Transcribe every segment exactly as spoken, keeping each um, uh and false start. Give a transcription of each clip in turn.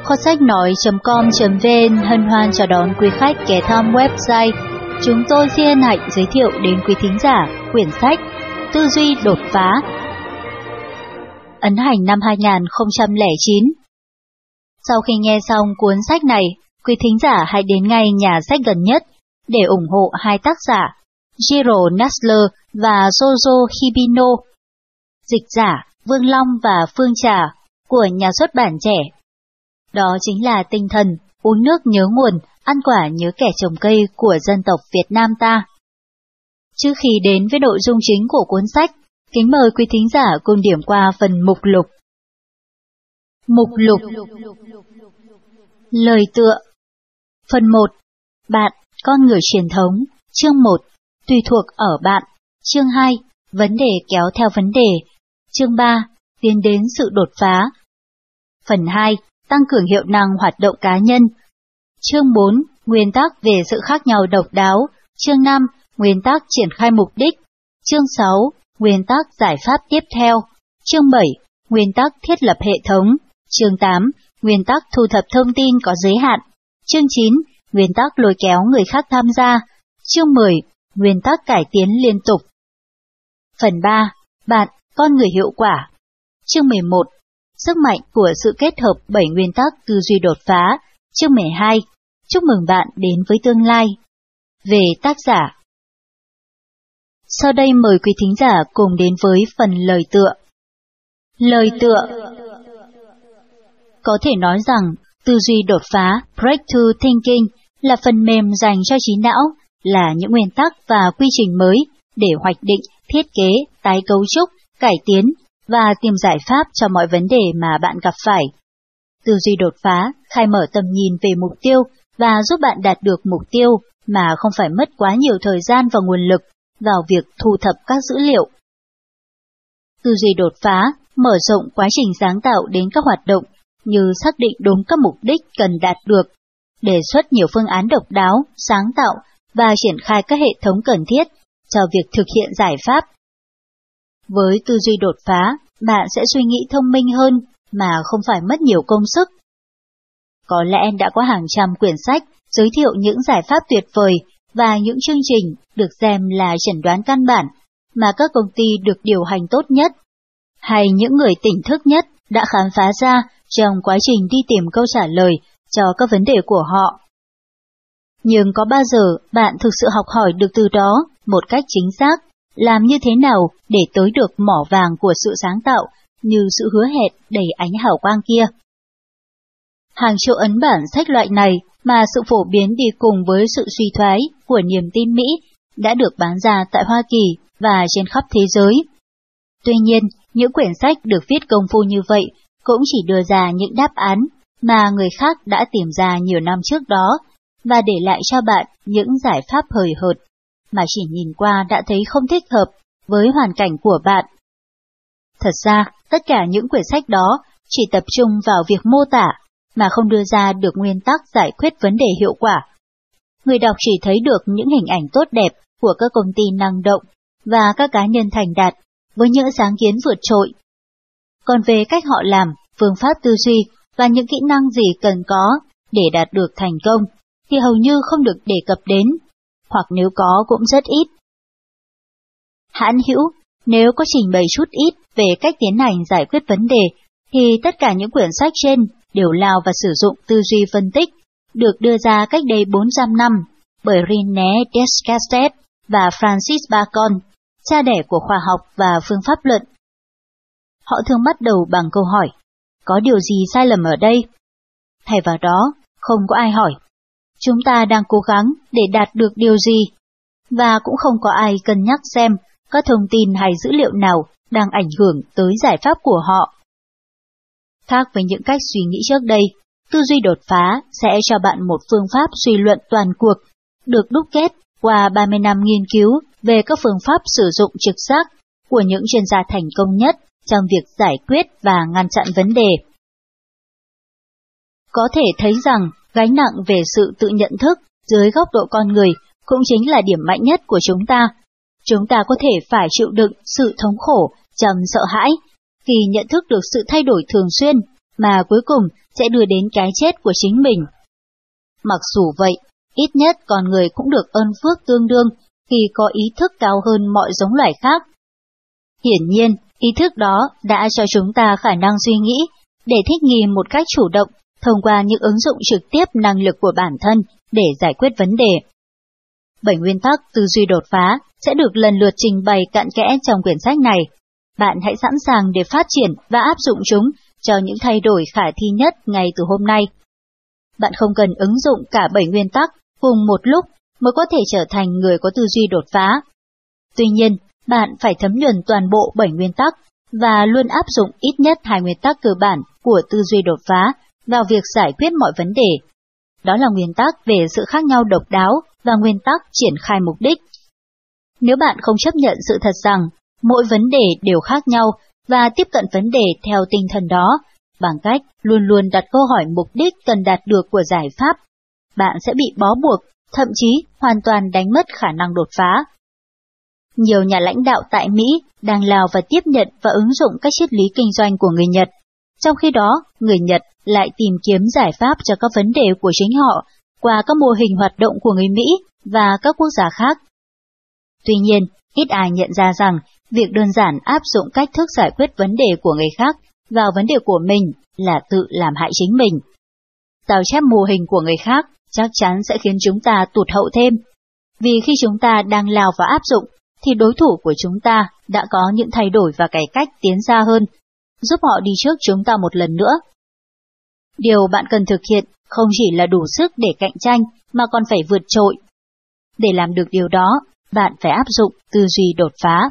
Kho sách nói chấm com chấm vn hân hoan chào đón quý khách ghé thăm website. Chúng tôi xin hân hạnh giới thiệu đến quý thính giả quyển sách Tư duy đột phá, ấn hành năm hai nghìn không trăm lẻ chín. Sau khi nghe xong cuốn sách này, quý thính giả hãy đến ngay nhà sách gần nhất để ủng hộ hai tác giả Jiro Nassler và Jojo Hibino, dịch giả Vương Long và Phương Trà của nhà xuất bản Trẻ. Đó chính là tinh thần uống nước nhớ nguồn, ăn quả nhớ kẻ trồng cây của dân tộc Việt Nam ta. Trước khi đến với nội dung chính của cuốn sách, kính mời quý thính giả cùng điểm qua phần mục lục. Mục lục. Lời tựa. Phần một. Bạn, con người truyền thống. Chương một. Tùy thuộc ở bạn. Chương hai. Vấn đề kéo theo vấn đề. Chương ba. Tiến đến sự đột phá. Phần hai. Tăng cường hiệu năng hoạt động cá nhân. Chương bốn. Nguyên tắc về sự khác nhau độc đáo. Chương năm. Nguyên tắc triển khai mục đích. Chương sáu. Nguyên tắc giải pháp tiếp theo. Chương bảy. Nguyên tắc thiết lập hệ thống. Chương tám. Nguyên tắc thu thập thông tin có giới hạn. Chương chín. Nguyên tắc lôi kéo người khác tham gia. Chương mười. Nguyên tắc cải tiến liên tục. Phần ba. Bạn, con người hiệu quả. Chương mười một. Sức mạnh của sự kết hợp bảy nguyên tắc tư duy đột phá. Chương mười hai. Chúc mừng bạn đến với tương lai. Về tác giả. Sau đây mời quý thính giả cùng đến với phần lời tựa. Lời tựa. Có thể nói rằng, tư duy đột phá, breakthrough thinking, là phần mềm dành cho trí não, là những nguyên tắc và quy trình mới để hoạch định, thiết kế, tái cấu trúc, cải tiến và tìm giải pháp cho mọi vấn đề mà bạn gặp phải. Tư duy đột phá khai mở tầm nhìn về mục tiêu và giúp bạn đạt được mục tiêu mà không phải mất quá nhiều thời gian và nguồn lực vào việc thu thập các dữ liệu. Tư duy đột phá mở rộng quá trình sáng tạo đến các hoạt động như xác định đúng các mục đích cần đạt được, đề xuất nhiều phương án độc đáo, sáng tạo và triển khai các hệ thống cần thiết cho việc thực hiện giải pháp. Với tư duy đột phá, bạn sẽ suy nghĩ thông minh hơn mà không phải mất nhiều công sức. Có lẽ đã có hàng trăm quyển sách giới thiệu những giải pháp tuyệt vời và những chương trình được xem là chẩn đoán căn bản mà các công ty được điều hành tốt nhất, hay những người tỉnh thức nhất đã khám phá ra trong quá trình đi tìm câu trả lời cho các vấn đề của họ. Nhưng có bao giờ bạn thực sự học hỏi được từ đó một cách chính xác, làm như thế nào để tới được mỏ vàng của sự sáng tạo như sự hứa hẹn đầy ánh hào quang kia? Hàng triệu ấn bản sách loại này mà sự phổ biến đi cùng với sự suy thoái của niềm tin Mỹ đã được bán ra tại Hoa Kỳ và trên khắp thế giới. Tuy nhiên, những quyển sách được viết công phu như vậy cũng chỉ đưa ra những đáp án mà người khác đã tìm ra nhiều năm trước đó và để lại cho bạn những giải pháp hời hợt mà chỉ nhìn qua đã thấy không thích hợp với hoàn cảnh của bạn. Thật ra, tất cả những quyển sách đó chỉ tập trung vào việc mô tả mà không đưa ra được nguyên tắc giải quyết vấn đề hiệu quả. Người đọc chỉ thấy được những hình ảnh tốt đẹp của các công ty năng động và các cá nhân thành đạt với những sáng kiến vượt trội. Còn về cách họ làm, phương pháp tư duy và những kỹ năng gì cần có để đạt được thành công thì hầu như không được đề cập đến, hoặc nếu có cũng rất ít. Hãn hữu, nếu có trình bày chút ít về cách tiến hành giải quyết vấn đề, thì tất cả những quyển sách trên đều lao và sử dụng tư duy phân tích, được đưa ra cách đây bốn trăm năm bởi René Descartes và Francis Bacon, cha đẻ của khoa học và phương pháp luận. Họ thường bắt đầu bằng câu hỏi, có điều gì sai lầm ở đây? Thay vào đó, không có ai hỏi, chúng ta đang cố gắng để đạt được điều gì? Và cũng không có ai cân nhắc xem các thông tin hay dữ liệu nào đang ảnh hưởng tới giải pháp của họ. Khác với những cách suy nghĩ trước đây, tư duy đột phá sẽ cho bạn một phương pháp suy luận toàn cuộc, được đúc kết qua ba mươi năm nghiên cứu về các phương pháp sử dụng trực giác của những chuyên gia thành công nhất trong việc giải quyết và ngăn chặn vấn đề. Có thể thấy rằng gánh nặng về sự tự nhận thức dưới góc độ con người cũng chính là điểm mạnh nhất của chúng ta. Chúng ta có thể phải chịu đựng sự thống khổ, trầm sợ hãi khi nhận thức được sự thay đổi thường xuyên mà cuối cùng sẽ đưa đến cái chết của chính mình. Mặc dù vậy, ít nhất con người cũng được ơn phước tương đương khi có ý thức cao hơn mọi giống loài khác. Hiển nhiên, ý thức đó đã cho chúng ta khả năng suy nghĩ để thích nghi một cách chủ động thông qua những ứng dụng trực tiếp năng lực của bản thân để giải quyết vấn đề. Bảy nguyên tắc tư duy đột phá sẽ được lần lượt trình bày cặn kẽ trong quyển sách này. Bạn hãy sẵn sàng để phát triển và áp dụng chúng cho những thay đổi khả thi nhất ngay từ hôm nay. Bạn không cần ứng dụng cả bảy nguyên tắc cùng một lúc mới có thể trở thành người có tư duy đột phá. Tuy nhiên, bạn phải thấm nhuần toàn bộ bảy nguyên tắc và luôn áp dụng ít nhất hai nguyên tắc cơ bản của tư duy đột phá vào việc giải quyết mọi vấn đề. Đó là nguyên tắc về sự khác nhau độc đáo và nguyên tắc triển khai mục đích. Nếu bạn không chấp nhận sự thật rằng mỗi vấn đề đều khác nhau và tiếp cận vấn đề theo tinh thần đó, bằng cách luôn luôn đặt câu hỏi mục đích cần đạt được của giải pháp, bạn sẽ bị bó buộc, thậm chí hoàn toàn đánh mất khả năng đột phá. Nhiều nhà lãnh đạo tại Mỹ đang lao và tiếp nhận và ứng dụng các triết lý kinh doanh của người Nhật, trong khi đó người Nhật lại tìm kiếm giải pháp cho các vấn đề của chính họ qua các mô hình hoạt động của người Mỹ và các quốc gia khác. Tuy nhiên, ít ai nhận ra rằng việc đơn giản áp dụng cách thức giải quyết vấn đề của người khác vào vấn đề của mình là tự làm hại chính mình. Sao chép mô hình của người khác chắc chắn sẽ khiến chúng ta tụt hậu thêm, vì khi chúng ta đang lao và áp dụng, thì đối thủ của chúng ta đã có những thay đổi và cải cách tiến xa hơn, giúp họ đi trước chúng ta một lần nữa. Điều bạn cần thực hiện không chỉ là đủ sức để cạnh tranh mà còn phải vượt trội. Để làm được điều đó, bạn phải áp dụng tư duy đột phá.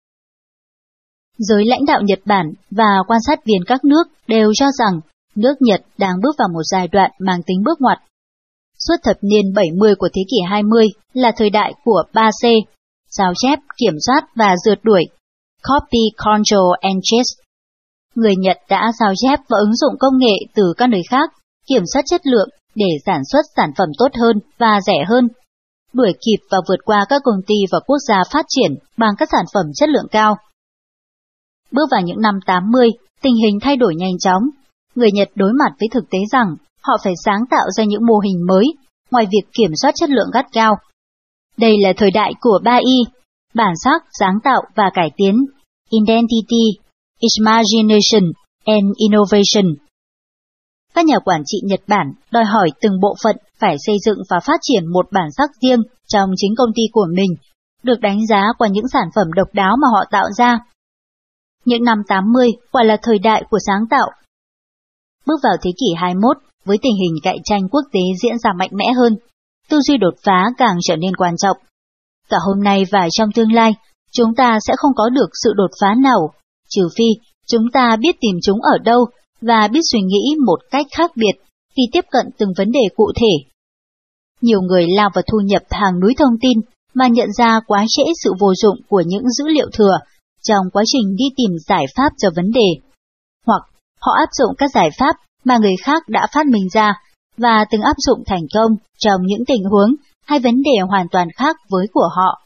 Giới lãnh đạo Nhật Bản và quan sát viên các nước đều cho rằng nước Nhật đang bước vào một giai đoạn mang tính bước ngoặt. Suốt thập niên bảy mươi của thế kỷ hai mươi là thời đại của ba C, sao chép, kiểm soát và rượt đuổi, Copy, Control and Chase. Người Nhật đã sao chép và ứng dụng công nghệ từ các nơi khác, kiểm soát chất lượng để sản xuất sản phẩm tốt hơn và rẻ hơn, đuổi kịp và vượt qua các công ty và quốc gia phát triển bằng các sản phẩm chất lượng cao. Bước vào những năm tám mươi, tình hình thay đổi nhanh chóng. Người Nhật đối mặt với thực tế rằng họ phải sáng tạo ra những mô hình mới, ngoài việc kiểm soát chất lượng gắt gao. Đây là thời đại của ba I, bản sắc, sáng tạo và cải tiến, Identity, Imagination and Innovation. Các nhà quản trị Nhật Bản đòi hỏi từng bộ phận phải xây dựng và phát triển một bản sắc riêng trong chính công ty của mình, được đánh giá qua những sản phẩm độc đáo mà họ tạo ra. Những năm tám mươi quả là thời đại của sáng tạo. Bước vào thế kỷ hai mươi mốt, với tình hình cạnh tranh quốc tế diễn ra mạnh mẽ hơn, tư duy đột phá càng trở nên quan trọng. Cả hôm nay và trong tương lai, chúng ta sẽ không có được sự đột phá nào, trừ phi chúng ta biết tìm chúng ở đâu và biết suy nghĩ một cách khác biệt khi tiếp cận từng vấn đề cụ thể. Nhiều người lao vào thu nhập hàng núi thông tin mà nhận ra quá trễ sự vô dụng của những dữ liệu thừa trong quá trình đi tìm giải pháp cho vấn đề. Hoặc họ áp dụng các giải pháp mà người khác đã phát minh ra và từng áp dụng thành công trong những tình huống hay vấn đề hoàn toàn khác với của họ.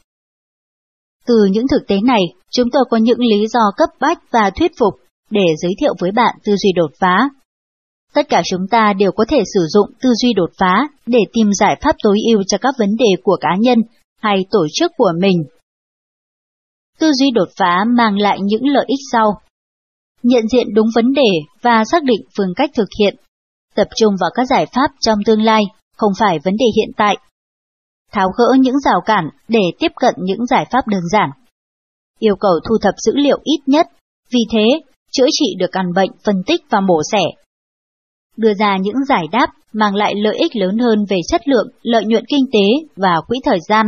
Từ những thực tế này, chúng tôi có những lý do cấp bách và thuyết phục để giới thiệu với bạn tư duy đột phá. Tất cả chúng ta đều có thể sử dụng tư duy đột phá để tìm giải pháp tối ưu cho các vấn đề của cá nhân hay tổ chức của mình. Tư duy đột phá mang lại những lợi ích sau. Nhận diện đúng vấn đề và xác định phương cách thực hiện. Tập trung vào các giải pháp trong tương lai, không phải vấn đề hiện tại. Tháo gỡ những rào cản để tiếp cận những giải pháp đơn giản. Yêu cầu thu thập dữ liệu ít nhất, vì thế, chữa trị được căn bệnh, phân tích và mổ xẻ. Đưa ra những giải đáp mang lại lợi ích lớn hơn về chất lượng, lợi nhuận kinh tế và quỹ thời gian.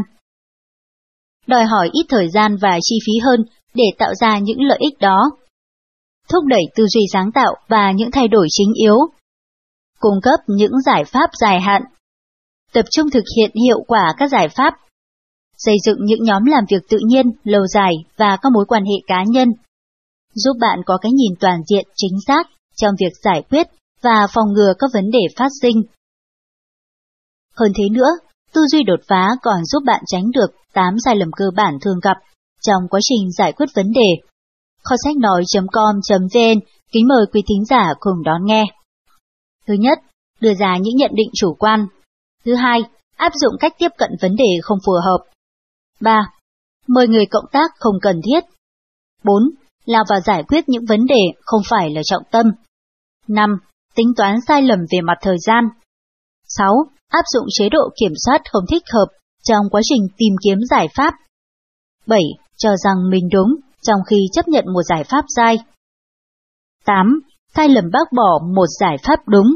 Đòi hỏi ít thời gian và chi phí hơn để tạo ra những lợi ích đó. Thúc đẩy tư duy sáng tạo và những thay đổi chính yếu. Cung cấp những giải pháp dài hạn. Tập trung thực hiện hiệu quả các giải pháp. Xây dựng những nhóm làm việc tự nhiên, lâu dài và các mối quan hệ cá nhân. Giúp bạn có cái nhìn toàn diện chính xác trong việc giải quyết và phòng ngừa các vấn đề phát sinh. Hơn thế nữa, tư duy đột phá còn giúp bạn tránh được tám sai lầm cơ bản thường gặp trong quá trình giải quyết vấn đề. Kho sách nói chấm com chấm vn Kính mời quý thính giả cùng đón nghe. Thứ nhất, đưa ra những nhận định chủ quan. Thứ hai, áp dụng cách tiếp cận vấn đề không phù hợp. ba. Mời người cộng tác không cần thiết. bốn. Lao vào giải quyết những vấn đề không phải là trọng tâm. năm. Tính toán sai lầm về mặt thời gian. sáu. Áp dụng chế độ kiểm soát không thích hợp trong quá trình tìm kiếm giải pháp. bảy. Cho rằng mình đúng trong khi chấp nhận một giải pháp sai. tám. Sai lầm bác bỏ một giải pháp đúng.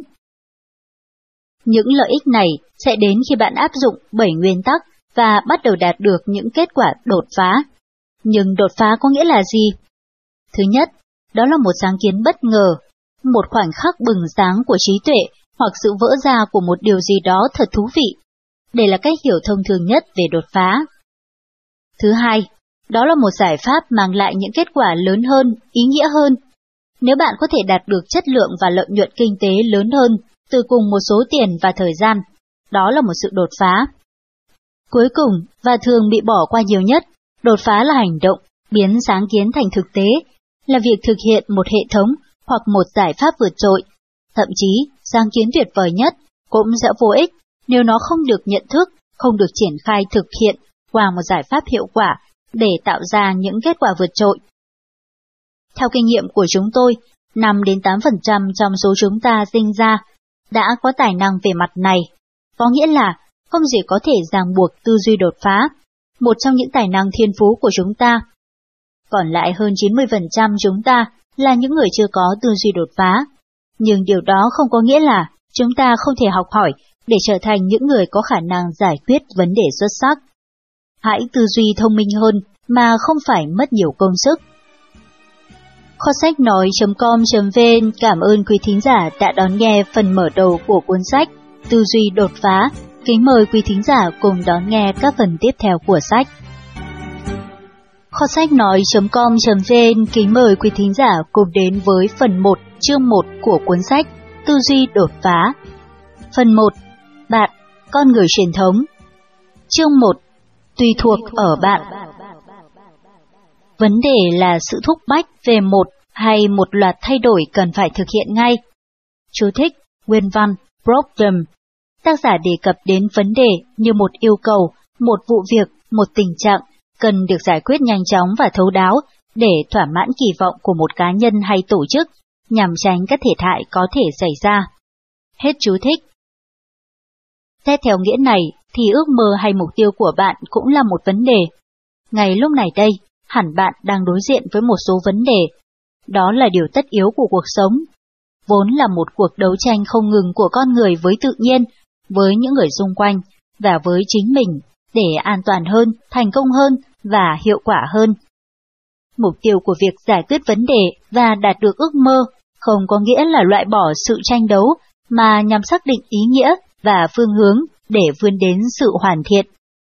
Những lợi ích này sẽ đến khi bạn áp dụng bảy nguyên tắc và bắt đầu đạt được những kết quả đột phá. Nhưng đột phá có nghĩa là gì? Thứ nhất, đó là một sáng kiến bất ngờ, một khoảnh khắc bừng sáng của trí tuệ hoặc sự vỡ ra của một điều gì đó thật thú vị. Đây là cách hiểu thông thường nhất về đột phá. Thứ hai, đó là một giải pháp mang lại những kết quả lớn hơn, ý nghĩa hơn. Nếu bạn có thể đạt được chất lượng và lợi nhuận kinh tế lớn hơn từ cùng một số tiền và thời gian, đó là một sự đột phá. Cuối cùng, và thường bị bỏ qua nhiều nhất, đột phá là hành động, biến sáng kiến thành thực tế, là việc thực hiện một hệ thống hoặc một giải pháp vượt trội. Thậm chí, sáng kiến tuyệt vời nhất cũng sẽ vô ích nếu nó không được nhận thức, không được triển khai thực hiện qua một giải pháp hiệu quả để tạo ra những kết quả vượt trội. Theo kinh nghiệm của chúng tôi, năm đến tám phần trăm trong số chúng ta sinh ra đã có tài năng về mặt này, có nghĩa là không gì có thể ràng buộc tư duy đột phá, một trong những tài năng thiên phú của chúng ta. Còn lại hơn chín mươi phần trăm chúng ta là những người chưa có tư duy đột phá, nhưng điều đó không có nghĩa là chúng ta không thể học hỏi để trở thành những người có khả năng giải quyết vấn đề xuất sắc. Hãy tư duy thông minh hơn mà không phải mất nhiều công sức. Kho sách nói chấm com chấm vn cảm ơn quý thính giả đã đón nghe phần mở đầu của cuốn sách Tư duy đột phá. Kính mời quý thính giả cùng đón nghe các phần tiếp theo của sách. Kho sách nói chấm com chấm vn kính mời quý thính giả cùng đến với phần một, chương một của cuốn sách Tư duy đột phá. Phần một. Bạn, con người truyền thống. Chương một. Tùy thuộc ở bạn. Vấn đề là sự thúc bách về một hay một loạt thay đổi cần phải thực hiện ngay. Chú thích, nguyên văn, problem. Tác giả đề cập đến vấn đề như một yêu cầu, một vụ việc, một tình trạng, cần được giải quyết nhanh chóng và thấu đáo để thỏa mãn kỳ vọng của một cá nhân hay tổ chức, nhằm tránh các thiệt hại có thể xảy ra. Hết chú thích. Xét theo nghĩa này thì ước mơ hay mục tiêu của bạn cũng là một vấn đề. Ngay lúc này đây, hẳn bạn đang đối diện với một số vấn đề. Đó là điều tất yếu của cuộc sống. Vốn là một cuộc đấu tranh không ngừng của con người với tự nhiên, với những người xung quanh, và với chính mình, để an toàn hơn, thành công hơn và hiệu quả hơn. Mục tiêu của việc giải quyết vấn đề và đạt được ước mơ không có nghĩa là loại bỏ sự tranh đấu, mà nhằm xác định ý nghĩa và phương hướng để vươn đến sự hoàn thiện.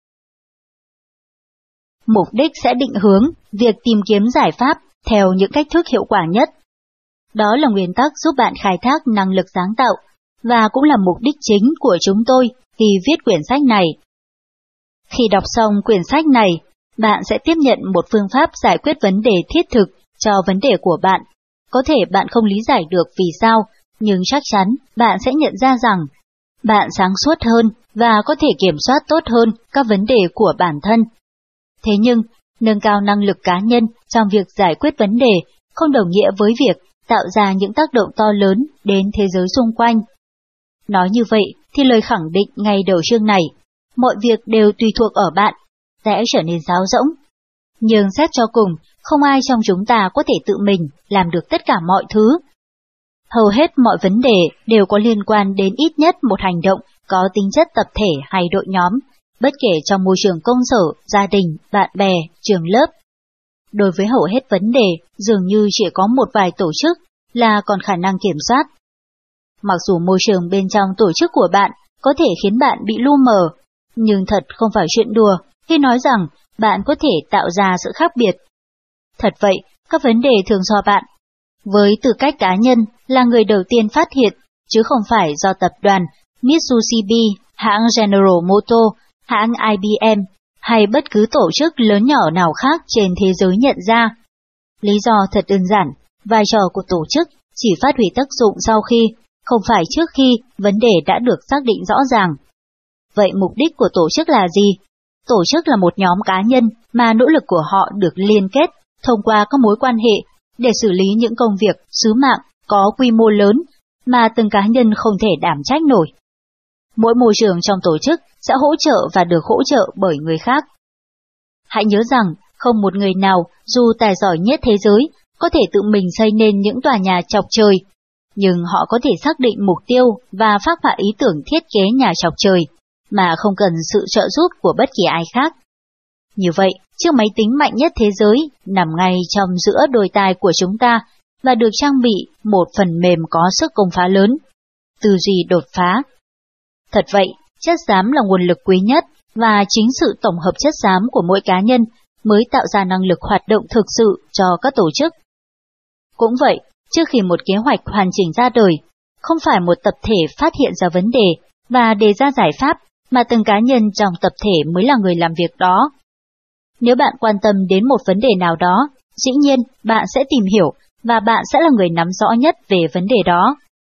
Mục đích sẽ định hướng việc tìm kiếm giải pháp theo những cách thức hiệu quả nhất. Đó là nguyên tắc giúp bạn khai thác năng lực sáng tạo, và cũng là mục đích chính của chúng tôi khi viết quyển sách này. Khi đọc xong quyển sách này, bạn sẽ tiếp nhận một phương pháp giải quyết vấn đề thiết thực cho vấn đề của bạn. Có thể bạn không lý giải được vì sao, nhưng chắc chắn bạn sẽ nhận ra rằng bạn sáng suốt hơn và có thể kiểm soát tốt hơn các vấn đề của bản thân. Thế nhưng, nâng cao năng lực cá nhân trong việc giải quyết vấn đề không đồng nghĩa với việc tạo ra những tác động to lớn đến thế giới xung quanh. Nói như vậy thì lời khẳng định ngay đầu chương này, mọi việc đều tùy thuộc ở bạn, sẽ trở nên sáo rỗng. Nhưng xét cho cùng, không ai trong chúng ta có thể tự mình làm được tất cả mọi thứ. Hầu hết mọi vấn đề đều có liên quan đến ít nhất một hành động có tính chất tập thể hay đội nhóm, bất kể trong môi trường công sở, gia đình, bạn bè, trường lớp. Đối với hầu hết vấn đề, dường như chỉ có một vài tổ chức là còn khả năng kiểm soát. Mặc dù môi trường bên trong tổ chức của bạn có thể khiến bạn bị lu mờ, nhưng thật không phải chuyện đùa khi nói rằng bạn có thể tạo ra sự khác biệt. Thật vậy, các vấn đề thường do bạn, với tư cách cá nhân, là người đầu tiên phát hiện, chứ không phải do tập đoàn Mitsubishi, hãng General Motors, hãng I B M hay bất cứ tổ chức lớn nhỏ nào khác trên thế giới nhận ra. Lý do thật đơn giản, vai trò của tổ chức chỉ phát huy tác dụng sau khi, không phải trước khi vấn đề đã được xác định rõ ràng. Vậy mục đích của tổ chức là gì? Tổ chức là một nhóm cá nhân mà nỗ lực của họ được liên kết thông qua các mối quan hệ để xử lý những công việc, sứ mạng có quy mô lớn mà từng cá nhân không thể đảm trách nổi. Mỗi môi trường trong tổ chức sẽ hỗ trợ và được hỗ trợ bởi người khác. Hãy nhớ rằng, không một người nào, dù tài giỏi nhất thế giới, có thể tự mình xây nên những tòa nhà chọc trời, nhưng họ có thể xác định mục tiêu và phác họa ý tưởng thiết kế nhà chọc trời, mà không cần sự trợ giúp của bất kỳ ai khác. Như vậy, chiếc máy tính mạnh nhất thế giới nằm ngay trong giữa đôi tai của chúng ta và được trang bị một phần mềm có sức công phá lớn, tư duy đột phá. Thật vậy, chất xám là nguồn lực quý nhất và chính sự tổng hợp chất xám của mỗi cá nhân mới tạo ra năng lực hoạt động thực sự cho các tổ chức. Cũng vậy, trước khi một kế hoạch hoàn chỉnh ra đời, không phải một tập thể phát hiện ra vấn đề và đề ra giải pháp, mà từng cá nhân trong tập thể mới là người làm việc đó. Nếu bạn quan tâm đến một vấn đề nào đó, dĩ nhiên bạn sẽ tìm hiểu và bạn sẽ là người nắm rõ nhất về vấn đề đó.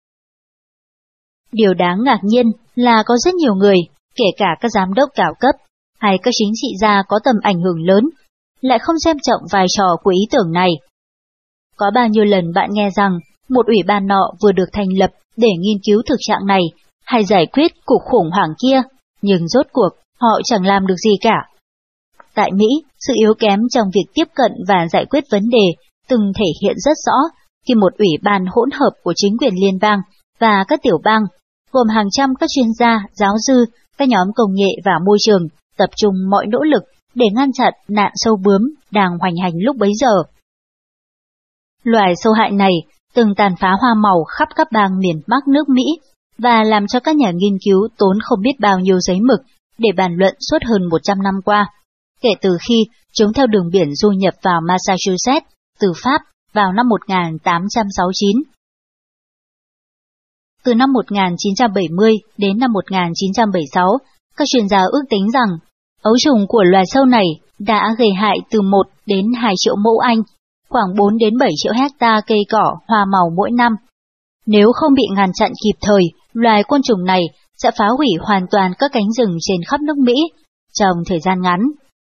Điều đáng ngạc nhiên là có rất nhiều người, kể cả các giám đốc cao cấp hay các chính trị gia có tầm ảnh hưởng lớn, lại không xem trọng vai trò của ý tưởng này. Có bao nhiêu lần bạn nghe rằng một ủy ban nọ vừa được thành lập để nghiên cứu thực trạng này hay giải quyết cuộc khủng hoảng kia, nhưng rốt cuộc họ chẳng làm được gì cả. Tại Mỹ, sự yếu kém trong việc tiếp cận và giải quyết vấn đề từng thể hiện rất rõ khi một ủy ban hỗn hợp của chính quyền liên bang và các tiểu bang, gồm hàng trăm các chuyên gia, giáo sư, các nhóm công nghệ và môi trường, tập trung mọi nỗ lực để ngăn chặn nạn sâu bướm đang hoành hành lúc bấy giờ. Loài sâu hại này từng tàn phá hoa màu khắp các bang miền Bắc nước Mỹ và làm cho các nhà nghiên cứu tốn không biết bao nhiêu giấy mực để bàn luận suốt hơn một trăm năm qua, kể từ khi chúng theo đường biển du nhập vào Massachusetts từ Pháp vào năm một nghìn tám trăm sáu mươi chín. Từ năm một nghìn chín trăm bảy mươi đến năm một nghìn chín trăm bảy mươi sáu, các chuyên gia ước tính rằng ấu trùng của loài sâu này đã gây hại từ một đến hai triệu mẫu Anh, khoảng bốn đến bảy triệu hecta cây cỏ, hoa màu mỗi năm. Nếu không bị ngăn chặn kịp thời, loài côn trùng này sẽ phá hủy hoàn toàn các cánh rừng trên khắp nước Mỹ trong thời gian ngắn.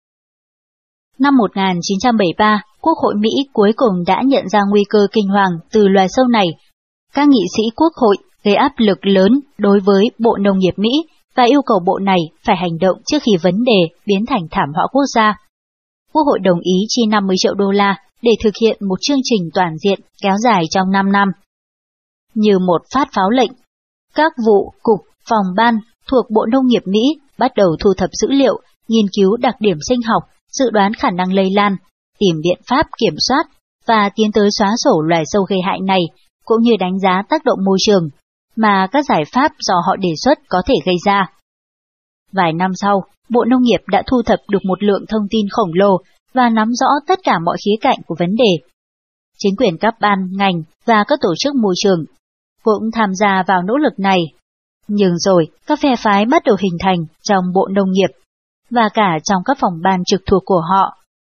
Năm một nghìn chín trăm bảy mươi ba, Quốc hội Mỹ cuối cùng đã nhận ra nguy cơ kinh hoàng từ loài sâu này. Các nghị sĩ Quốc hội gây áp lực lớn đối với Bộ Nông nghiệp Mỹ và yêu cầu bộ này phải hành động trước khi vấn đề biến thành thảm họa quốc gia. Quốc hội đồng ý chi năm mươi triệu đô la để thực hiện một chương trình toàn diện kéo dài trong năm năm. Như một phát pháo lệnh, các vụ, cục, phòng ban thuộc Bộ Nông nghiệp Mỹ bắt đầu thu thập dữ liệu, nghiên cứu đặc điểm sinh học, dự đoán khả năng lây lan, tìm biện pháp kiểm soát và tiến tới xóa sổ loài sâu gây hại này, cũng như đánh giá tác động môi trường mà các giải pháp do họ đề xuất có thể gây ra. Vài năm sau, Bộ Nông nghiệp đã thu thập được một lượng thông tin khổng lồ và nắm rõ tất cả mọi khía cạnh của vấn đề. Chính quyền các ban, ngành và các tổ chức môi trường cũng tham gia vào nỗ lực này. Nhưng rồi, các phe phái bắt đầu hình thành trong Bộ Nông nghiệp và cả trong các phòng ban trực thuộc của họ.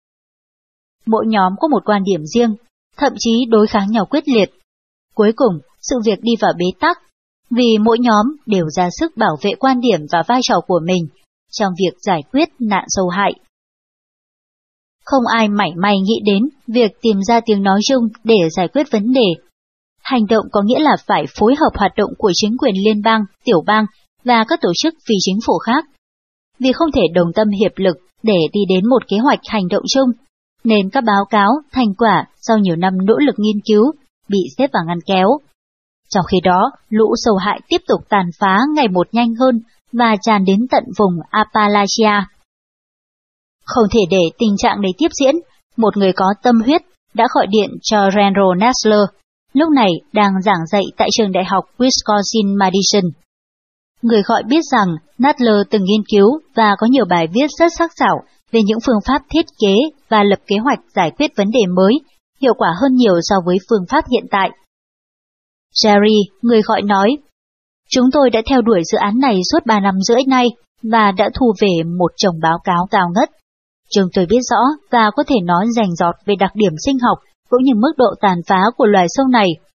Mỗi nhóm có một quan điểm riêng, thậm chí đối kháng nhau quyết liệt. Cuối cùng, sự việc đi vào bế tắc, vì mỗi nhóm đều ra sức bảo vệ quan điểm và vai trò của mình trong việc giải quyết nạn sâu hại. Không ai mảy may nghĩ đến việc tìm ra tiếng nói chung để giải quyết vấn đề. Hành động có nghĩa là phải phối hợp hoạt động của chính quyền liên bang, tiểu bang và các tổ chức phi chính phủ khác. Vì không thể đồng tâm hiệp lực để đi đến một kế hoạch hành động chung, nên các báo cáo, thành quả sau nhiều năm nỗ lực nghiên cứu bị xếp vào ngăn kéo. Trong khi đó, lũ sâu hại tiếp tục tàn phá ngày một nhanh hơn và tràn đến tận vùng Appalachia. Không thể để tình trạng này tiếp diễn, một người có tâm huyết đã gọi điện cho Randall Nestler, lúc này đang giảng dạy tại trường đại học Wisconsin-Madison. Người gọi biết rằng Nestler từng nghiên cứu và có nhiều bài viết rất sắc sảo về những phương pháp thiết kế và lập kế hoạch giải quyết vấn đề mới, hiệu quả hơn nhiều so với phương pháp hiện tại. Jerry, người gọi nói, chúng tôi đã theo đuổi dự án này suốt ba năm rưỡi nay và đã thu về một chồng báo cáo cao ngất. Chúng tôi biết rõ và có thể nói rành rọt về đặc điểm sinh học cũng như mức độ tàn phá của loài sâu này.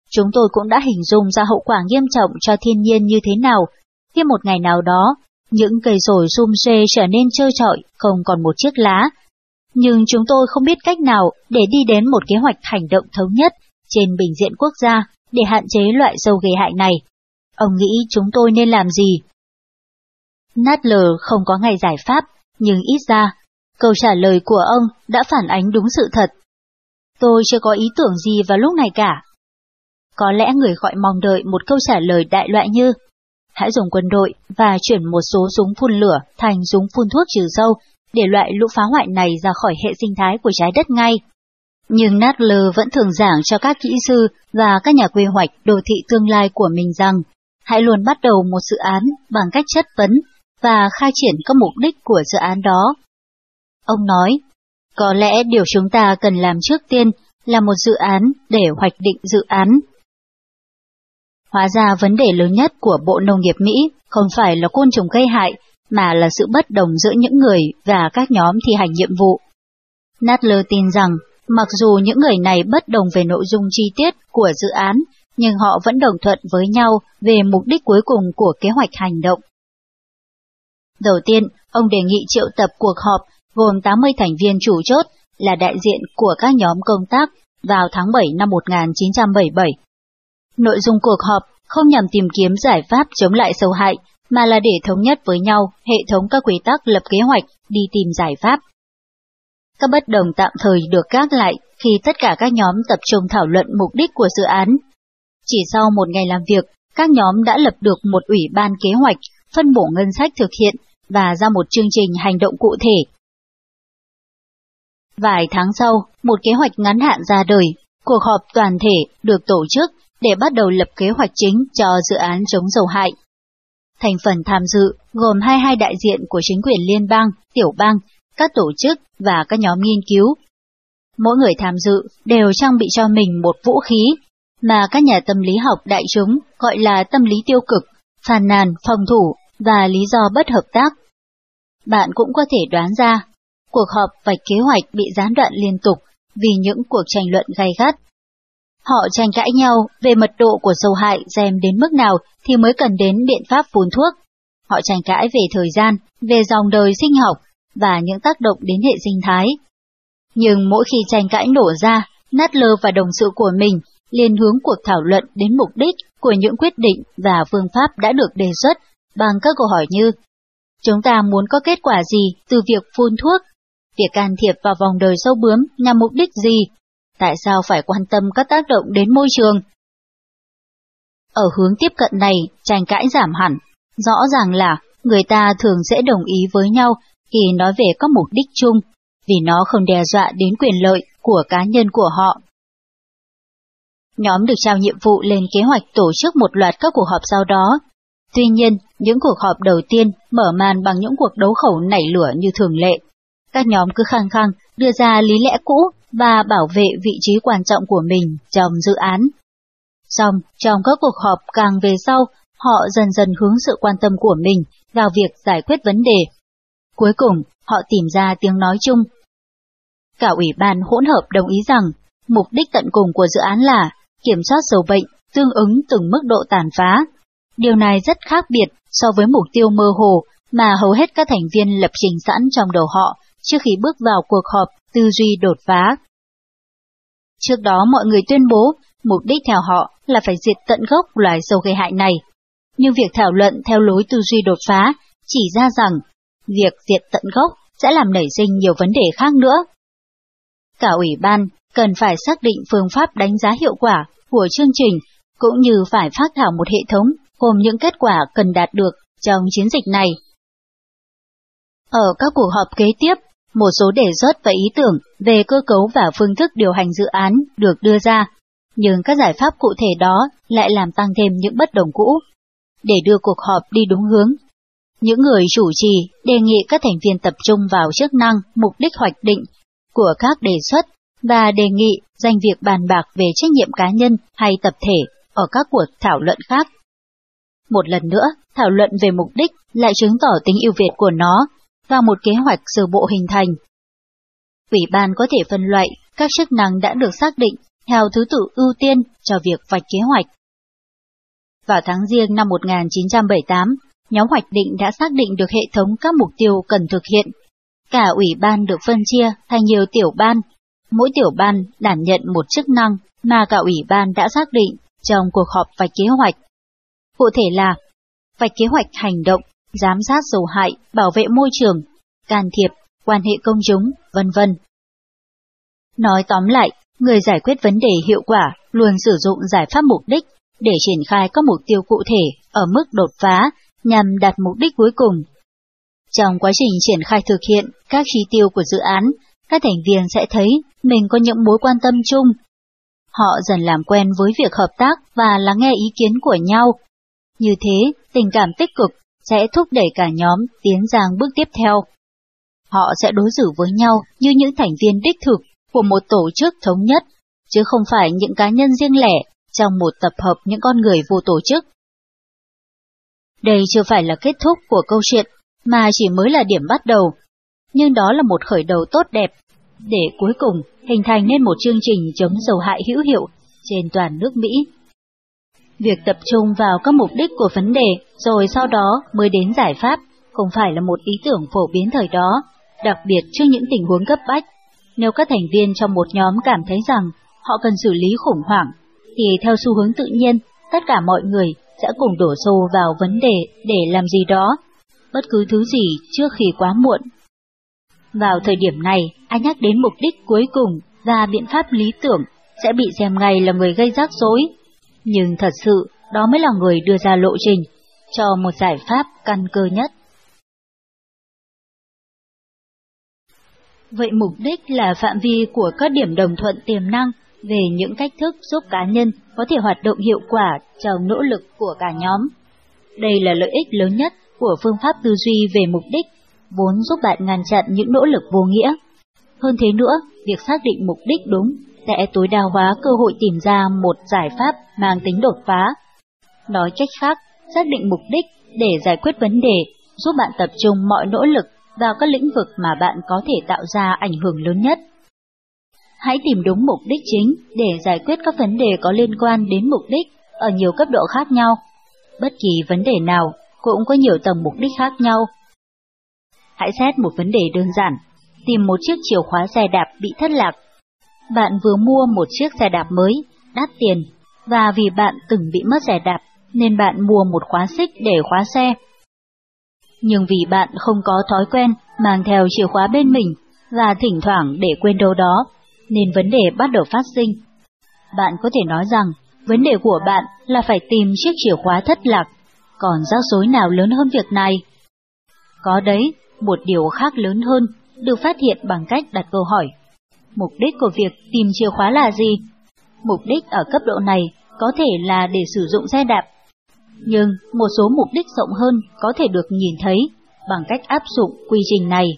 chúng tôi cũng đã hình dung ra hậu quả nghiêm trọng cho thiên nhiên như thế nào khi một ngày nào đó, những cây rổi sum xuê trở nên trơ trọi, không còn một chiếc lá. Nhưng chúng tôi không biết cách nào để đi đến một kế hoạch hành động thống nhất trên bình diện quốc gia để hạn chế loại sâu gây hại này. Ông nghĩ chúng tôi nên làm gì? Nadler không có ngay giải pháp, nhưng ít ra, câu trả lời của ông đã phản ánh đúng sự thật. Tôi chưa có ý tưởng gì vào lúc này cả. Có lẽ người gọi mong đợi một câu trả lời đại loại như hãy dùng quân đội và chuyển một số súng phun lửa thành súng phun thuốc trừ sâu để loại lũ phá hoại này ra khỏi hệ sinh thái của trái đất ngay. Nhưng Nadler vẫn thường giảng cho các kỹ sư và các nhà quy hoạch đô thị tương lai của mình rằng hãy luôn bắt đầu một dự án bằng cách chất vấn và khai triển các mục đích của dự án đó. Ông nói, có lẽ điều chúng ta cần làm trước tiên là một dự án để hoạch định dự án. Hóa ra vấn đề lớn nhất của Bộ Nông nghiệp Mỹ không phải là côn trùng gây hại, mà là sự bất đồng giữa những người và các nhóm thi hành nhiệm vụ. Nadler tin rằng, mặc dù những người này bất đồng về nội dung chi tiết của dự án, nhưng họ vẫn đồng thuận với nhau về mục đích cuối cùng của kế hoạch hành động. Đầu tiên, ông đề nghị triệu tập cuộc họp gồm tám mươi thành viên chủ chốt là đại diện của các nhóm công tác vào tháng bảy năm một nghìn chín trăm bảy mươi bảy. Nội dung cuộc họp không nhằm tìm kiếm giải pháp chống lại sâu hại, mà là để thống nhất với nhau hệ thống các quy tắc lập kế hoạch đi tìm giải pháp. Các bất đồng tạm thời được gác lại khi tất cả các nhóm tập trung thảo luận mục đích của dự án. Chỉ sau một ngày làm việc, các nhóm đã lập được một ủy ban kế hoạch, phân bổ ngân sách thực hiện và ra một chương trình hành động cụ thể. Vài tháng sau, một kế hoạch ngắn hạn ra đời, cuộc họp toàn thể được tổ chức để bắt đầu lập kế hoạch chính cho dự án chống sâu hại. Thành phần tham dự gồm hai mươi hai đại diện của chính quyền liên bang, tiểu bang, các tổ chức và các nhóm nghiên cứu. Mỗi người tham dự đều trang bị cho mình một vũ khí mà các nhà tâm lý học đại chúng gọi là tâm lý tiêu cực, phàn nàn, phòng thủ và lý do bất hợp tác. Bạn cũng có thể đoán ra, cuộc họp vạch kế hoạch bị gián đoạn liên tục vì những cuộc tranh luận gay gắt. Họ tranh cãi nhau về mật độ của sâu hại xem đến mức nào thì mới cần đến biện pháp phun thuốc. Họ tranh cãi về thời gian, về dòng đời sinh học và những tác động đến hệ sinh thái. Nhưng mỗi khi tranh cãi nổ ra, Nadler và đồng sự của mình liền hướng cuộc thảo luận đến mục đích của những quyết định và phương pháp đã được đề xuất bằng các câu hỏi như: chúng ta muốn có kết quả gì từ việc phun thuốc? Việc can thiệp vào vòng đời sâu bướm nhằm mục đích gì? Tại sao phải quan tâm các tác động đến môi trường? Ở hướng tiếp cận này, tranh cãi giảm hẳn. Rõ ràng là người ta thường sẽ đồng ý với nhau khi nói về các mục đích chung, vì nó không đe dọa đến quyền lợi của cá nhân của họ. Nhóm được trao nhiệm vụ lên kế hoạch tổ chức một loạt các cuộc họp sau đó. Tuy nhiên, những cuộc họp đầu tiên mở màn bằng những cuộc đấu khẩu nảy lửa như thường lệ. Các nhóm cứ khăng khăng đưa ra lý lẽ cũ và bảo vệ vị trí quan trọng của mình trong dự án. Song, trong các cuộc họp càng về sau, họ dần dần hướng sự quan tâm của mình vào việc giải quyết vấn đề. Cuối cùng, họ tìm ra tiếng nói chung. Cả ủy ban hỗn hợp đồng ý rằng, mục đích tận cùng của dự án là kiểm soát sâu bệnh tương ứng từng mức độ tàn phá. Điều này rất khác biệt so với mục tiêu mơ hồ mà hầu hết các thành viên lập trình sẵn trong đầu họ trước khi bước vào cuộc họp tư duy đột phá. Trước đó mọi người tuyên bố mục đích theo họ là phải diệt tận gốc loài sâu gây hại này. Nhưng việc thảo luận theo lối tư duy đột phá chỉ ra rằng việc diệt tận gốc sẽ làm nảy sinh nhiều vấn đề khác nữa. Cả ủy ban cần phải xác định phương pháp đánh giá hiệu quả của chương trình cũng như phải phác thảo một hệ thống gồm những kết quả cần đạt được trong chiến dịch này. Ở các cuộc họp kế tiếp, một số đề xuất và ý tưởng về cơ cấu và phương thức điều hành dự án được đưa ra, nhưng các giải pháp cụ thể đó lại làm tăng thêm những bất đồng cũ. Để đưa cuộc họp đi đúng hướng, những người chủ trì đề nghị các thành viên tập trung vào chức năng, mục đích hoạch định của các đề xuất và đề nghị dành việc bàn bạc về trách nhiệm cá nhân hay tập thể ở các cuộc thảo luận khác. Một lần nữa, thảo luận về mục đích lại chứng tỏ tính ưu việt của nó và một kế hoạch sơ bộ hình thành. Ủy ban có thể phân loại các chức năng đã được xác định theo thứ tự ưu tiên cho việc vạch kế hoạch. Vào tháng Giêng năm một nghìn chín trăm bảy mươi tám, nhóm hoạch định đã xác định được hệ thống các mục tiêu cần thực hiện. Cả ủy ban được phân chia thành nhiều tiểu ban, mỗi tiểu ban đảm nhận một chức năng mà cả ủy ban đã xác định trong cuộc họp vạch kế hoạch. Cụ thể là vạch kế hoạch hành động, giám sát dầu hại, bảo vệ môi trường, can thiệp, quan hệ công chúng, vân vân. Nói tóm lại, người giải quyết vấn đề hiệu quả luôn sử dụng giải pháp mục đích để triển khai các mục tiêu cụ thể ở mức đột phá nhằm đạt mục đích cuối cùng. Trong quá trình triển khai thực hiện các chi tiêu của dự án, các thành viên sẽ thấy mình có những mối quan tâm chung. Họ dần làm quen với việc hợp tác và lắng nghe ý kiến của nhau. Như thế, tình cảm tích cực sẽ thúc đẩy cả nhóm tiến sang bước tiếp theo. Họ sẽ đối xử với nhau như những thành viên đích thực của một tổ chức thống nhất, chứ không phải những cá nhân riêng lẻ trong một tập hợp những con người vô tổ chức. Đây chưa phải là kết thúc của câu chuyện, mà chỉ mới là điểm bắt đầu. Nhưng đó là một khởi đầu tốt đẹp, để cuối cùng hình thành nên một chương trình chống dầu hại hữu hiệu trên toàn nước Mỹ. Việc tập trung vào các mục đích của vấn đề rồi sau đó mới đến giải pháp không phải là một ý tưởng phổ biến thời đó, đặc biệt trước những tình huống cấp bách. Nếu các thành viên trong một nhóm cảm thấy rằng họ cần xử lý khủng hoảng, thì theo xu hướng tự nhiên, tất cả mọi người sẽ cùng đổ xô vào vấn đề để làm gì đó, bất cứ thứ gì trước khi quá muộn. Vào thời điểm này, ai nhắc đến mục đích cuối cùng và biện pháp lý tưởng sẽ bị xem ngay là người gây rắc rối. Nhưng thật sự, đó mới là người đưa ra lộ trình cho một giải pháp căn cơ nhất. Vậy mục đích là phạm vi của các điểm đồng thuận tiềm năng về những cách thức giúp cá nhân có thể hoạt động hiệu quả trong nỗ lực của cả nhóm. Đây là lợi ích lớn nhất của phương pháp tư duy về mục đích, vốn giúp bạn ngăn chặn những nỗ lực vô nghĩa. Hơn thế nữa, việc xác định mục đích đúng sẽ tối đa hóa cơ hội tìm ra một giải pháp mang tính đột phá. Nói cách khác, xác định mục đích để giải quyết vấn đề giúp bạn tập trung mọi nỗ lực vào các lĩnh vực mà bạn có thể tạo ra ảnh hưởng lớn nhất. Hãy tìm đúng mục đích chính để giải quyết các vấn đề có liên quan đến mục đích ở nhiều cấp độ khác nhau. Bất kỳ vấn đề nào cũng có nhiều tầng mục đích khác nhau. Hãy xét một vấn đề đơn giản, tìm một chiếc chìa khóa xe đạp bị thất lạc. Bạn vừa mua một chiếc xe đạp mới, đắt tiền, và vì bạn từng bị mất xe đạp nên bạn mua một khóa xích để khóa xe. Nhưng vì bạn không có thói quen mang theo chìa khóa bên mình và thỉnh thoảng để quên đâu đó, nên vấn đề bắt đầu phát sinh. Bạn có thể nói rằng vấn đề của bạn là phải tìm chiếc chìa khóa thất lạc, còn rắc rối nào lớn hơn việc này? Có đấy, một điều khác lớn hơn được phát hiện bằng cách đặt câu hỏi. Mục đích của việc tìm chìa khóa là gì? Mục đích ở cấp độ này có thể là để sử dụng xe đạp, nhưng một số mục đích rộng hơn có thể được nhìn thấy bằng cách áp dụng quy trình này.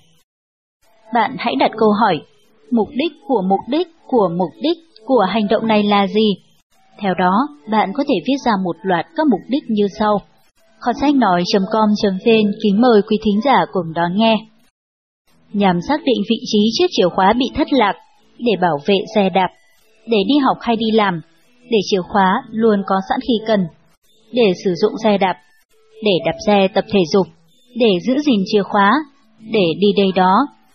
Bạn hãy đặt câu hỏi, mục đích của mục đích của mục đích của hành động này là gì? Theo đó, bạn có thể viết ra một loạt các mục đích như sau. Kho sách nói chấm com chấm vn kính mời quý thính giả cùng đón nghe. Nhằm xác định vị trí chiếc chìa khóa bị thất lạc, để bảo vệ xe đạp, để đi học hay đi làm, để chìa khóa luôn có sẵn khi cần, để sử dụng xe đạp, để đạp xe tập thể dục, để giữ gìn chìa khóa, để đi đây đó.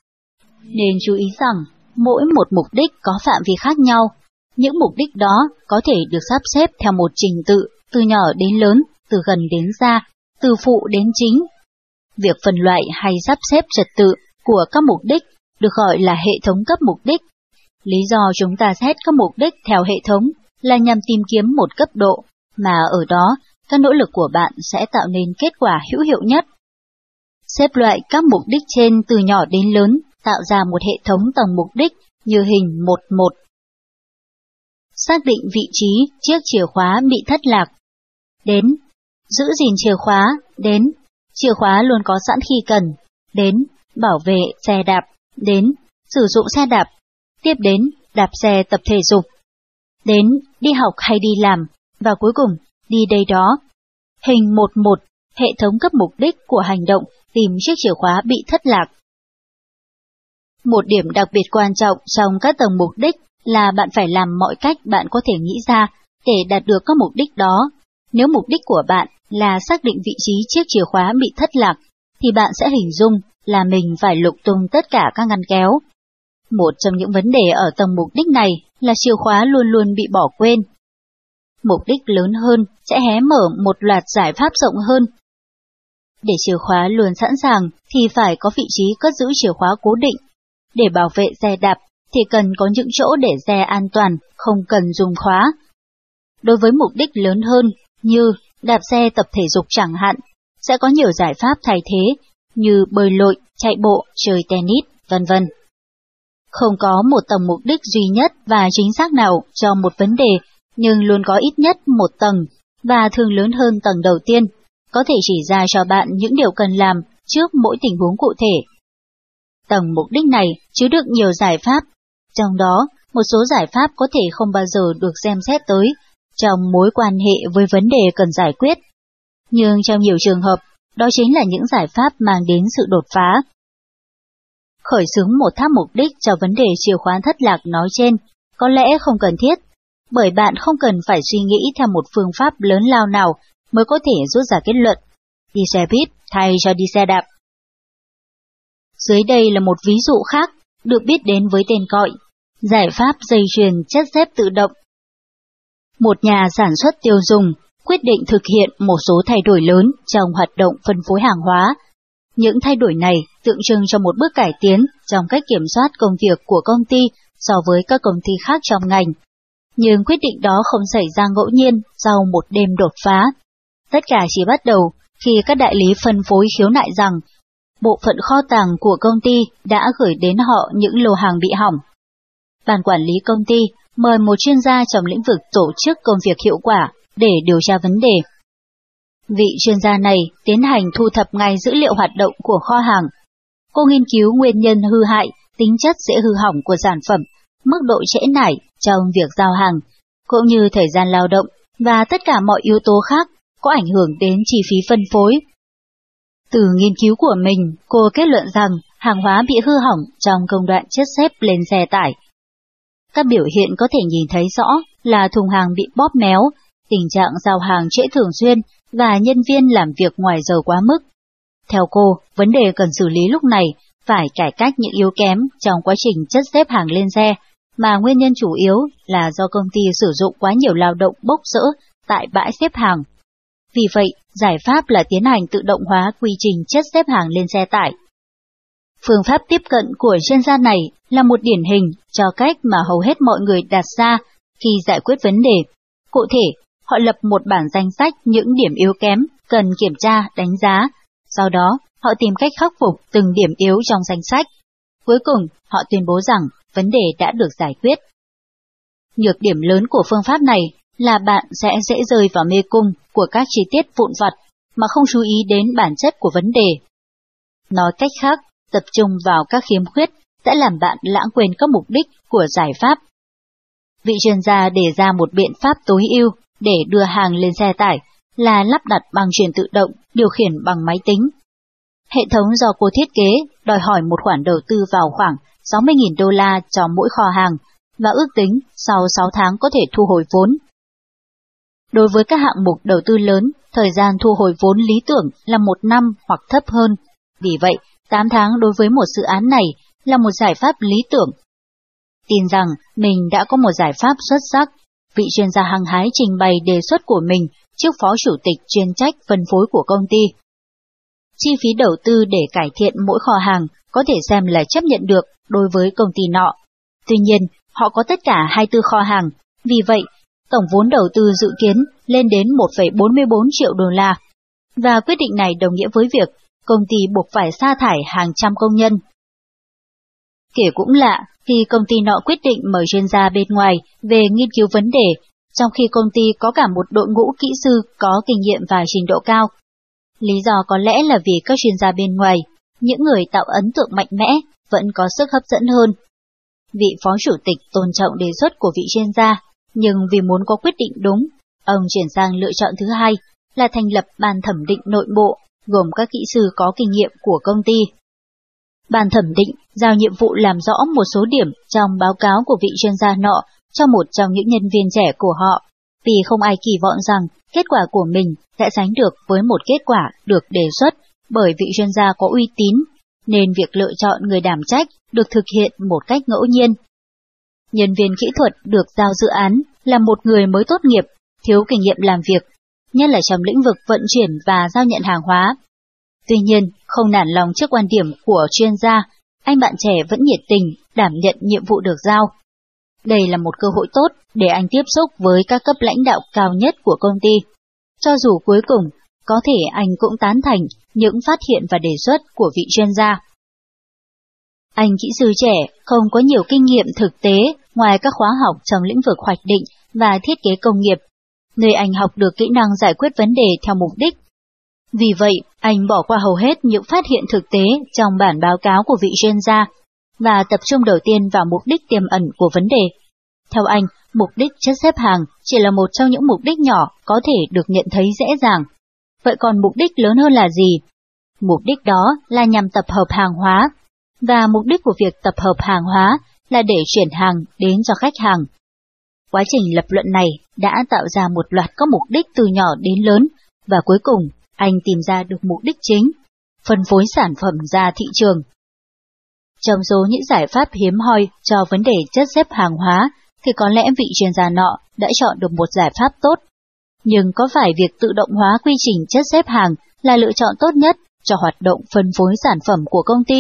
Nên chú ý rằng, mỗi một mục đích có phạm vi khác nhau. Những mục đích đó có thể được sắp xếp theo một trình tự, từ nhỏ đến lớn, từ gần đến xa, từ phụ đến chính. Việc phân loại hay sắp xếp trật tự của các mục đích được gọi là hệ thống cấp mục đích. Lý do chúng ta xét các mục đích theo hệ thống là nhằm tìm kiếm một cấp độ, mà ở đó các nỗ lực của bạn sẽ tạo nên kết quả hữu hiệu nhất. Xếp loại các mục đích trên từ nhỏ đến lớn tạo ra một hệ thống tầng mục đích như hình một một. Xác định vị trí chiếc chìa khóa bị thất lạc. Đến. Giữ gìn chìa khóa. Đến. Chìa khóa luôn có sẵn khi cần. Đến. Bảo vệ xe đạp. Đến. Sử dụng xe đạp. Tiếp đến. Đạp xe tập thể dục. Đến. Đi học hay đi làm. Và cuối cùng, đi đây đó. Hình một một. Hệ thống cấp mục đích của hành động tìm chiếc chìa khóa bị thất lạc. Một điểm đặc biệt quan trọng trong các tầng mục đích là bạn phải làm mọi cách bạn có thể nghĩ ra để đạt được các mục đích đó. Nếu mục đích của bạn là xác định vị trí chiếc chìa khóa bị thất lạc, thì bạn sẽ hình dung là mình phải lục tung tất cả các ngăn kéo. Một trong những vấn đề ở tầng mục đích này là chìa khóa luôn luôn bị bỏ quên. Mục đích lớn hơn sẽ hé mở một loạt giải pháp rộng hơn. Để chìa khóa luôn sẵn sàng thì phải có vị trí cất giữ chìa khóa cố định. Để bảo vệ xe đạp thì cần có những chỗ để xe an toàn, không cần dùng khóa. Đối với mục đích lớn hơn như đạp xe tập thể dục chẳng hạn, sẽ có nhiều giải pháp thay thế như bơi lội, chạy bộ, chơi tennis, vân vân. Không có một tầng mục đích duy nhất và chính xác nào cho một vấn đề, nhưng luôn có ít nhất một tầng, và thường lớn hơn tầng đầu tiên, có thể chỉ ra cho bạn những điều cần làm trước mỗi tình huống cụ thể. Tầng mục đích này chứa đựng nhiều giải pháp, trong đó một số giải pháp có thể không bao giờ được xem xét tới trong mối quan hệ với vấn đề cần giải quyết. Nhưng trong nhiều trường hợp, đó chính là những giải pháp mang đến sự đột phá. Khởi xướng một tháp mục đích cho vấn đề chìa khóa thất lạc nói trên có lẽ không cần thiết, bởi bạn không cần phải suy nghĩ theo một phương pháp lớn lao nào mới có thể rút ra kết luận đi xe buýt thay cho đi xe đạp. Dưới đây là một ví dụ khác được biết đến với tên gọi giải pháp dây chuyền chất xếp tự động. Một nhà sản xuất tiêu dùng quyết định thực hiện một số thay đổi lớn trong hoạt động phân phối hàng hóa. Những thay đổi này tượng trưng cho một bước cải tiến trong cách kiểm soát công việc của công ty so với các công ty khác trong ngành. Nhưng quyết định đó không xảy ra ngẫu nhiên sau một đêm đột phá. Tất cả chỉ bắt đầu khi các đại lý phân phối khiếu nại rằng bộ phận kho tàng của công ty đã gửi đến họ những lô hàng bị hỏng. Ban quản lý công ty mời một chuyên gia trong lĩnh vực tổ chức công việc hiệu quả để điều tra vấn đề. Vị chuyên gia này tiến hành thu thập ngay dữ liệu hoạt động của kho hàng. Cô nghiên cứu nguyên nhân hư hại, tính chất dễ hư hỏng của sản phẩm, mức độ trễ nải trong việc giao hàng, cũng như thời gian lao động và tất cả mọi yếu tố khác có ảnh hưởng đến chi phí phân phối. Từ nghiên cứu của mình, cô kết luận rằng hàng hóa bị hư hỏng trong công đoạn chất xếp lên xe tải. Các biểu hiện có thể nhìn thấy rõ là thùng hàng bị bóp méo, tình trạng giao hàng trễ thường xuyên và nhân viên làm việc ngoài giờ quá mức. Theo cô, vấn đề cần xử lý lúc này phải cải cách những yếu kém trong quá trình chất xếp hàng lên xe, mà nguyên nhân chủ yếu là do công ty sử dụng quá nhiều lao động bốc rỡ tại bãi xếp hàng. Vì vậy, giải pháp là tiến hành tự động hóa quy trình chất xếp hàng lên xe tải. Phương pháp tiếp cận của chuyên gia này là một điển hình cho cách mà hầu hết mọi người đặt ra khi giải quyết vấn đề. Cụ thể, họ lập một bản danh sách những điểm yếu kém cần kiểm tra, đánh giá. Sau đó, họ tìm cách khắc phục từng điểm yếu trong danh sách. Cuối cùng, họ tuyên bố rằng vấn đề đã được giải quyết. Nhược điểm lớn của phương pháp này là bạn sẽ dễ rơi vào mê cung của các chi tiết vụn vặt mà không chú ý đến bản chất của vấn đề. Nói cách khác, tập trung vào các khiếm khuyết sẽ làm bạn lãng quên các mục đích của giải pháp. Vị chuyên gia đề ra một biện pháp tối ưu để đưa hàng lên xe tải là lắp đặt băng chuyền tự động điều khiển bằng máy tính. Hệ thống do cô thiết kế đòi hỏi một khoản đầu tư vào khoảng sáu mươi nghìn đô la cho mỗi kho hàng và ước tính sau sáu tháng có thể thu hồi vốn. Đối với các hạng mục đầu tư lớn, thời gian thu hồi vốn lý tưởng là một năm hoặc thấp hơn. Vì vậy, tám tháng đối với một dự án này là một giải pháp lý tưởng. Tin rằng mình đã có một giải pháp xuất sắc, vị chuyên gia hăng hái trình bày đề xuất của mình trước phó chủ tịch chuyên trách phân phối của công ty. Chi phí đầu tư để cải thiện mỗi kho hàng có thể xem là chấp nhận được đối với công ty nọ. Tuy nhiên, họ có tất cả hai mươi tư kho hàng, vì vậy, tổng vốn đầu tư dự kiến lên đến một phẩy bốn mươi bốn triệu đô la. Và quyết định này đồng nghĩa với việc công ty buộc phải sa thải hàng trăm công nhân. Kể cũng lạ, khi công ty nọ quyết định mời chuyên gia bên ngoài về nghiên cứu vấn đề, trong khi công ty có cả một đội ngũ kỹ sư có kinh nghiệm và trình độ cao. Lý do có lẽ là vì các chuyên gia bên ngoài, những người tạo ấn tượng mạnh mẽ, vẫn có sức hấp dẫn hơn. Vị phó chủ tịch tôn trọng đề xuất của vị chuyên gia, nhưng vì muốn có quyết định đúng, ông chuyển sang lựa chọn thứ hai là thành lập ban thẩm định nội bộ, gồm các kỹ sư có kinh nghiệm của công ty. Ban thẩm định giao nhiệm vụ làm rõ một số điểm trong báo cáo của vị chuyên gia nọ cho một trong những nhân viên trẻ của họ, vì không ai kỳ vọng rằng kết quả của mình sẽ sánh được với một kết quả được đề xuất bởi vị chuyên gia có uy tín, nên việc lựa chọn người đảm trách được thực hiện một cách ngẫu nhiên. Nhân viên kỹ thuật được giao dự án là một người mới tốt nghiệp, thiếu kinh nghiệm làm việc, nhất là trong lĩnh vực vận chuyển và giao nhận hàng hóa. Tuy nhiên, không nản lòng trước quan điểm của chuyên gia, anh bạn trẻ vẫn nhiệt tình đảm nhận nhiệm vụ được giao. Đây là một cơ hội tốt để anh tiếp xúc với các cấp lãnh đạo cao nhất của công ty. Cho dù cuối cùng, có thể anh cũng tán thành những phát hiện và đề xuất của vị chuyên gia. Anh kỹ sư trẻ không có nhiều kinh nghiệm thực tế ngoài các khóa học trong lĩnh vực hoạch định và thiết kế công nghiệp, nơi anh học được kỹ năng giải quyết vấn đề theo mục đích. Vì vậy, anh bỏ qua hầu hết những phát hiện thực tế trong bản báo cáo của vị chuyên gia, và tập trung đầu tiên vào mục đích tiềm ẩn của vấn đề. Theo anh, mục đích chất xếp hàng chỉ là một trong những mục đích nhỏ có thể được nhận thấy dễ dàng. Vậy còn mục đích lớn hơn là gì? Mục đích đó là nhằm tập hợp hàng hóa, và mục đích của việc tập hợp hàng hóa là để chuyển hàng đến cho khách hàng. Quá trình lập luận này đã tạo ra một loạt các mục đích từ nhỏ đến lớn, và cuối cùng anh tìm ra được mục đích chính, phân phối sản phẩm ra thị trường. Trong số những giải pháp hiếm hoi cho vấn đề chất xếp hàng hóa, thì có lẽ vị chuyên gia nọ đã chọn được một giải pháp tốt. Nhưng có phải việc tự động hóa quy trình chất xếp hàng là lựa chọn tốt nhất cho hoạt động phân phối sản phẩm của công ty?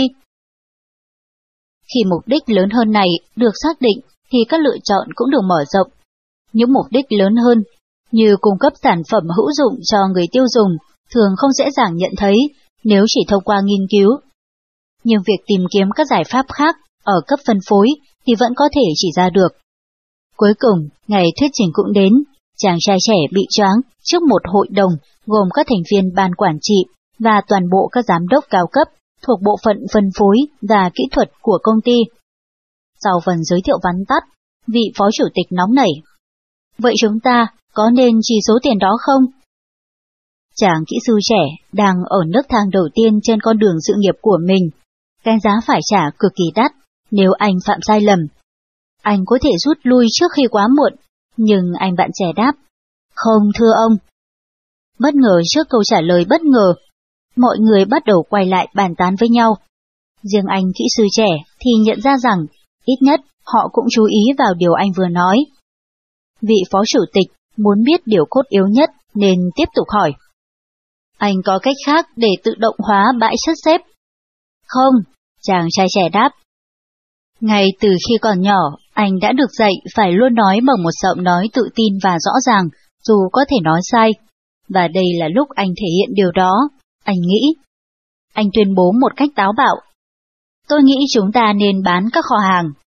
Khi mục đích lớn hơn này được xác định, thì các lựa chọn cũng được mở rộng. Những mục đích lớn hơn, như cung cấp sản phẩm hữu dụng cho người tiêu dùng, thường không dễ dàng nhận thấy nếu chỉ thông qua nghiên cứu. Nhưng việc tìm kiếm các giải pháp khác ở cấp phân phối thì vẫn có thể chỉ ra được. Cuối cùng, ngày thuyết trình cũng đến, chàng trai trẻ bị choáng trước một hội đồng gồm các thành viên ban quản trị và toàn bộ các giám đốc cao cấp thuộc bộ phận phân phối và kỹ thuật của công ty. Sau phần giới thiệu vắn tắt, vị phó chủ tịch nóng nảy: "Vậy chúng ta có nên chi số tiền đó không?" Chàng kỹ sư trẻ đang ở nấc thang đầu tiên trên con đường sự nghiệp của mình. Cái giá phải trả cực kỳ đắt nếu anh phạm sai lầm. Anh có thể rút lui trước khi quá muộn, nhưng anh bạn trẻ đáp: "Không thưa ông." Bất ngờ trước câu trả lời bất ngờ, mọi người bắt đầu quay lại bàn tán với nhau. Riêng anh kỹ sư trẻ thì nhận ra rằng, ít nhất họ cũng chú ý vào điều anh vừa nói. Vị phó chủ tịch muốn biết điều cốt yếu nhất nên tiếp tục hỏi: "Anh có cách khác để tự động hóa bãi chất xếp?" "Không," chàng trai trẻ đáp. Ngay từ khi còn nhỏ, anh đã được dạy phải luôn nói bằng một giọng nói tự tin và rõ ràng, dù có thể nói sai. Và đây là lúc anh thể hiện điều đó, anh nghĩ. Anh tuyên bố một cách táo bạo: "Tôi nghĩ chúng ta nên bán các kho hàng